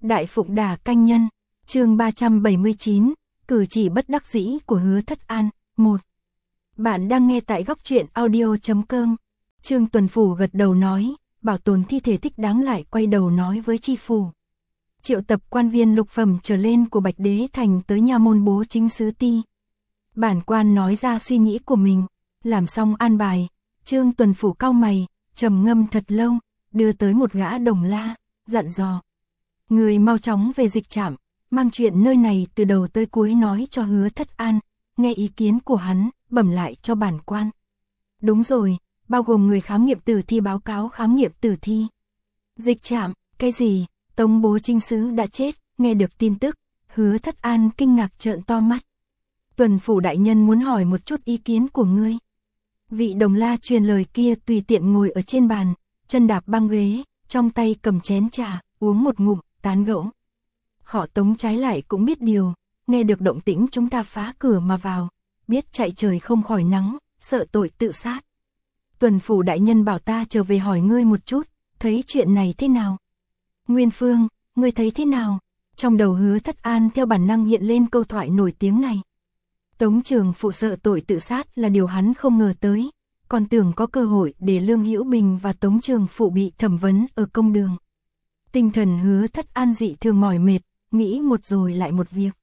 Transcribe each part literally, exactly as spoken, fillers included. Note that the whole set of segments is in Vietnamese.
Đại Phụng Đà Canh Nhân, chương ba trăm bảy mươi chín, cử chỉ bất đắc dĩ của Hứa Thất An, một. Bạn đang nghe tại góc truyện audio chấm com. Trương Tuần Phủ gật đầu nói, bảo tồn thi thể thích đáng lại quay đầu nói với tri phủ. Triệu tập quan viên lục phẩm trở lên của Bạch Đế Thành tới nha môn bố chính sứ ti. Bản quan nói ra suy nghĩ của mình, làm xong an bài, Trương Tuần Phủ cau mày, trầm ngâm thật lâu, đưa tới một gã đồng la, dặn dò. Người mau chóng về dịch trạm, mang chuyện nơi này từ đầu tới cuối nói cho Hứa Thất An, nghe ý kiến của hắn, bẩm lại cho bản quan. Đúng rồi, bao gồm người khám nghiệm tử thi báo cáo khám nghiệm tử thi. Dịch trạm, cái gì? Tống bố chính sứ đã chết, nghe được tin tức, Hứa Thất An kinh ngạc trợn to mắt. Tuần Phủ đại nhân muốn hỏi một chút ý kiến của ngươi. Vị đồng la truyền lời kia tùy tiện ngồi ở trên bàn, chân đạp băng ghế, trong tay cầm chén trà, uống một ngụm, tán gẫu. Họ Tống trái lại cũng biết điều, nghe được động tĩnh chúng ta phá cửa mà vào, biết chạy trời không khỏi nắng, sợ tội tự sát. Tuần Phủ đại nhân bảo ta trở về hỏi ngươi một chút, thấy chuyện này thế nào? Nguyên Phương, ngươi thấy thế nào? Trong đầu Hứa Thất An theo bản năng hiện lên câu thoại nổi tiếng này. Tống Trường Phụ sợ tội tự sát là điều hắn không ngờ tới, còn tưởng có cơ hội để Lương Hữu Bình và Tống Trường Phụ bị thẩm vấn ở công đường. Tinh thần Hứa Thất An dị thường mỏi mệt, nghĩ một rồi lại một việc.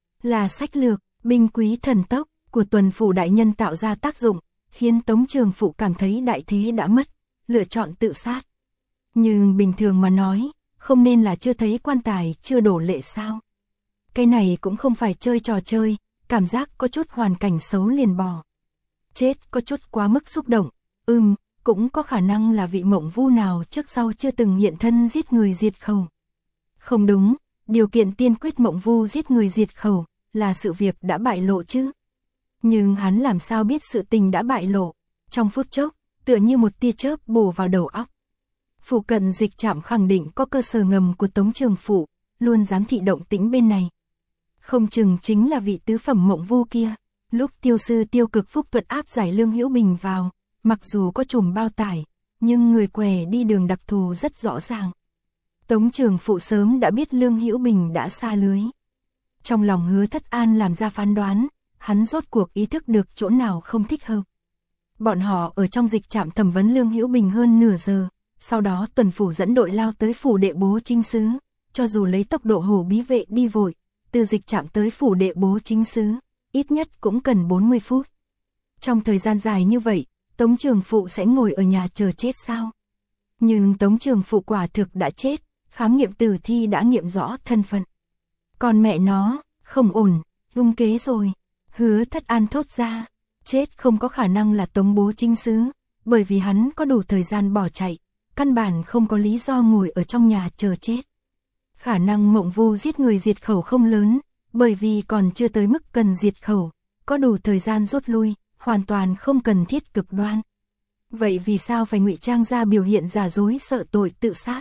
Là sách lược, binh quý thần tốc của Tuần Phủ đại nhân tạo ra tác dụng, khiến Tống Trường Phụ cảm thấy đại thế đã mất, lựa chọn tự sát. Nhưng bình thường mà nói, không nên là chưa thấy quan tài chưa đổ lệ sao? Cái này cũng không phải chơi trò chơi, cảm giác có chút hoàn cảnh xấu liền bỏ. Chết có chút quá mức xúc động, ừm, cũng có khả năng là vị mộng vu nào trước sau chưa từng hiện thân giết người diệt khẩu. Không đúng, điều kiện tiên quyết mộng vu giết người diệt khẩu là sự việc đã bại lộ chứ. Nhưng hắn làm sao biết sự tình đã bại lộ, trong phút chốc, tựa như một tia chớp bổ vào đầu óc. Phụ cận dịch trạm khẳng định có cơ sở ngầm của Tống Trường Phụ, luôn giám thị động tĩnh bên này. Không chừng chính là vị tứ phẩm mộng vu kia. Lúc tiêu sư Tiêu Cực Phúc Tuật áp giải Lương Hữu Bình vào, mặc dù có chùm bao tải, nhưng người què đi đường đặc thù rất rõ ràng. Tống Trường Phụ sớm đã biết Lương Hữu Bình đã xa lưới. Trong lòng Hứa Thất An làm ra phán đoán, hắn rốt cuộc ý thức được chỗ nào không thích hợp. Bọn họ ở trong dịch trạm thẩm vấn Lương Hữu Bình hơn nửa giờ, sau đó Tuần Phủ dẫn đội lao tới phủ đệ bố chính sứ, cho dù lấy tốc độ hổ bí vệ đi vội, từ dịch trạm tới phủ đệ bố chính sứ, ít nhất cũng cần bốn mươi phút. Trong thời gian dài như vậy, Tống Trường Phụ sẽ ngồi ở nhà chờ chết sao? Nhưng Tống Trường Phụ quả thực đã chết, khám nghiệm tử thi đã nghiệm rõ thân phận. Còn mẹ nó, không ổn, lung kế rồi. Hứa Thất An thốt ra, chết không có khả năng là Tống bố chính sứ, bởi vì hắn có đủ thời gian bỏ chạy, căn bản không có lý do ngồi ở trong nhà chờ chết. Khả năng mộng vu giết người diệt khẩu không lớn, bởi vì còn chưa tới mức cần diệt khẩu, có đủ thời gian rút lui, hoàn toàn không cần thiết cực đoan. Vậy vì sao phải ngụy trang ra biểu hiện giả dối sợ tội tự sát?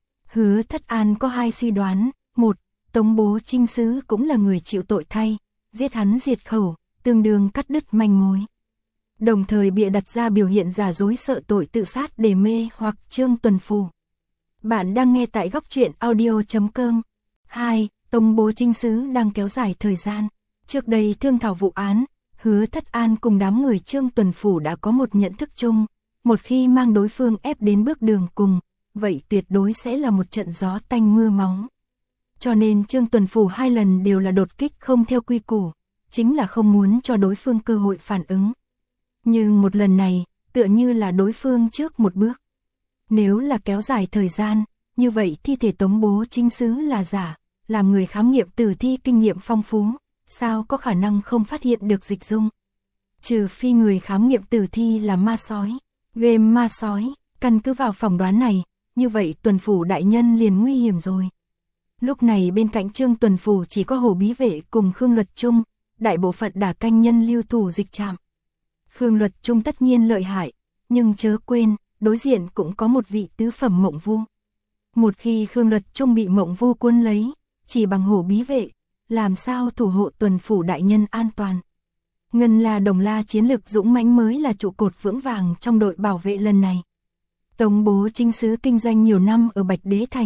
Hứa Thất An có hai suy đoán, một, Tống bố chính sứ cũng là người chịu tội thay, giết hắn diệt khẩu, tương đương cắt đứt manh mối. Đồng thời bịa đặt ra biểu hiện giả dối sợ tội tự sát để mê hoặc Trương Tuần Phủ. Bạn đang nghe tại góc truyện audio chấm com. hai. Tống bố chính sứ đang kéo dài thời gian. Trước đây thương thảo vụ án, Hứa Thất An cùng đám người Trương Tuần Phủ đã có một nhận thức chung, một khi mang đối phương ép đến bước đường cùng, vậy tuyệt đối sẽ là một trận gió tanh mưa máu. Cho nên Trương Tuần Phủ hai lần đều là đột kích không theo quy củ, chính là không muốn cho đối phương cơ hội phản ứng. Nhưng một lần này, tựa như là đối phương trước một bước. Nếu là kéo dài thời gian, như vậy thi thể Tống bố chính sứ là giả, làm người khám nghiệm tử thi kinh nghiệm phong phú, sao có khả năng không phát hiện được dịch dung. Trừ phi người khám nghiệm tử thi là ma sói, game ma sói, căn cứ vào phỏng đoán này, như vậy Tuần Phủ đại nhân liền nguy hiểm rồi. Lúc này bên cạnh Trương Tuần Phủ chỉ có Hồ Bí Vệ cùng Khương Luật Trung, đại bộ phận Đả Canh Nhân lưu thủ dịch trạm. Khương Luật Trung tất nhiên lợi hại, nhưng chớ quên, đối diện cũng có một vị tứ phẩm mộng vu. Một khi Khương Luật Trung bị mộng vu cuốn lấy, chỉ bằng Hổ Bí Vệ, làm sao thủ hộ Tuần Phủ đại nhân an toàn. Ngân La Đồng La chiến lực dũng mãnh mới là trụ cột vững vàng trong đội bảo vệ lần này. Tống bố chính sứ kinh doanh nhiều năm ở Bạch Đế Thành,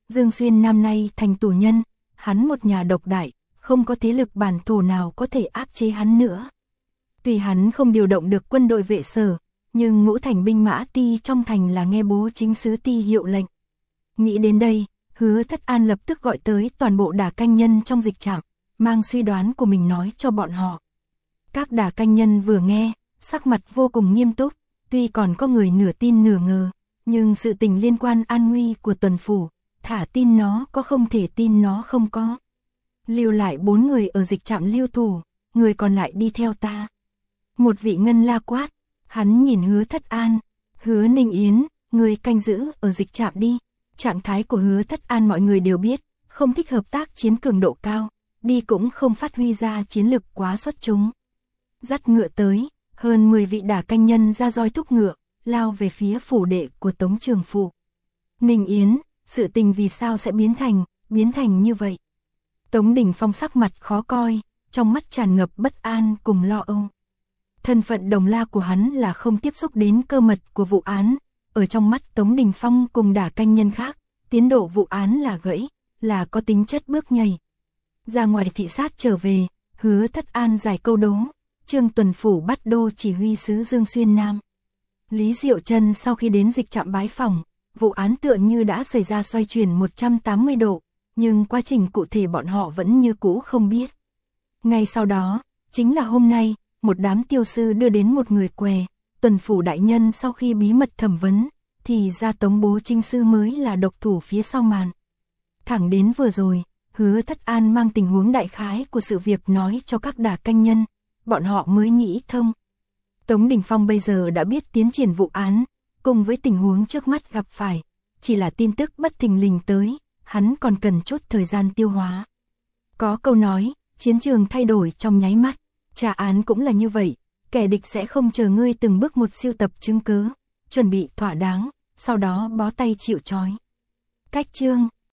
Dương Xuyên năm nay thành tù nhân, hắn một nhà độc đại, không có thế lực bản thổ nào có thể áp chế hắn nữa. Tuy hắn không điều động được quân đội vệ sở, nhưng ngũ thành binh mã ti trong thành là nghe bố chính sứ ti hiệu lệnh. Nghĩ đến đây, Hứa Thất An lập tức gọi tới toàn bộ đả canh nhân trong dịch trạm, mang suy đoán của mình nói cho bọn họ. Các đả canh nhân vừa nghe, sắc mặt vô cùng nghiêm túc, tuy còn có người nửa tin nửa ngờ, nhưng sự tình liên quan an nguy của tuần phủ, thả tin nó có không thể tin nó không có. Lưu lại bốn người ở dịch trạm lưu thủ, người còn lại đi theo ta. Một vị ngân la quát, hắn nhìn Hứa Thất An, Hứa Ninh Yến, người canh giữ ở dịch trạm đi. Trạng thái của Hứa Thất An mọi người đều biết, không thích hợp tác chiến cường độ cao, đi cũng không phát huy ra chiến lực quá xuất chúng. Dắt ngựa tới, hơn mười vị đả canh nhân ra roi thúc ngựa, lao về phía phủ đệ của Tống Trường Phụ. Ninh Yến, sự tình vì sao sẽ biến thành, biến thành như vậy? Tống Đình Phong sắc mặt khó coi, trong mắt tràn ngập bất an cùng lo âu. Thân phận đồng la của hắn là không tiếp xúc đến cơ mật của vụ án, ở trong mắt Tống Đình Phong cùng đả canh nhân khác, tiến độ vụ án là gãy, là có tính chất bước nhảy. Ra ngoài thị sát trở về, Hứa Thất An giải câu đố, Trương Tuần Phủ bắt đô chỉ huy sứ Dương Xuyên Nam. Lý Diệu Trân sau khi đến dịch trạm bái phỏng, vụ án tựa như đã xảy ra xoay chuyển một trăm tám mươi độ, nhưng quá trình cụ thể bọn họ vẫn như cũ không biết. Ngay sau đó, chính là hôm nay, một đám tiêu sư đưa đến một người què, Tuần Phủ đại nhân sau khi bí mật thẩm vấn, thì ra Tống Bố Trinh sư mới là độc thủ phía sau màn. Thẳng đến vừa rồi, Hứa Thất An mang tình huống đại khái của sự việc nói cho các đả canh nhân, bọn họ mới nghĩ thông. Tống Đình Phong bây giờ đã biết tiến triển vụ án, cùng với tình huống trước mắt gặp phải, chỉ là tin tức bất thình lình tới, hắn còn cần chút thời gian tiêu hóa. Có câu nói, chiến trường thay đổi trong nháy mắt, trả án cũng là như vậy, kẻ địch sẽ không chờ ngươi từng bước một siêu tập chứng cứ, chuẩn bị thỏa đáng, sau đó bó tay chịu trói. Cách chương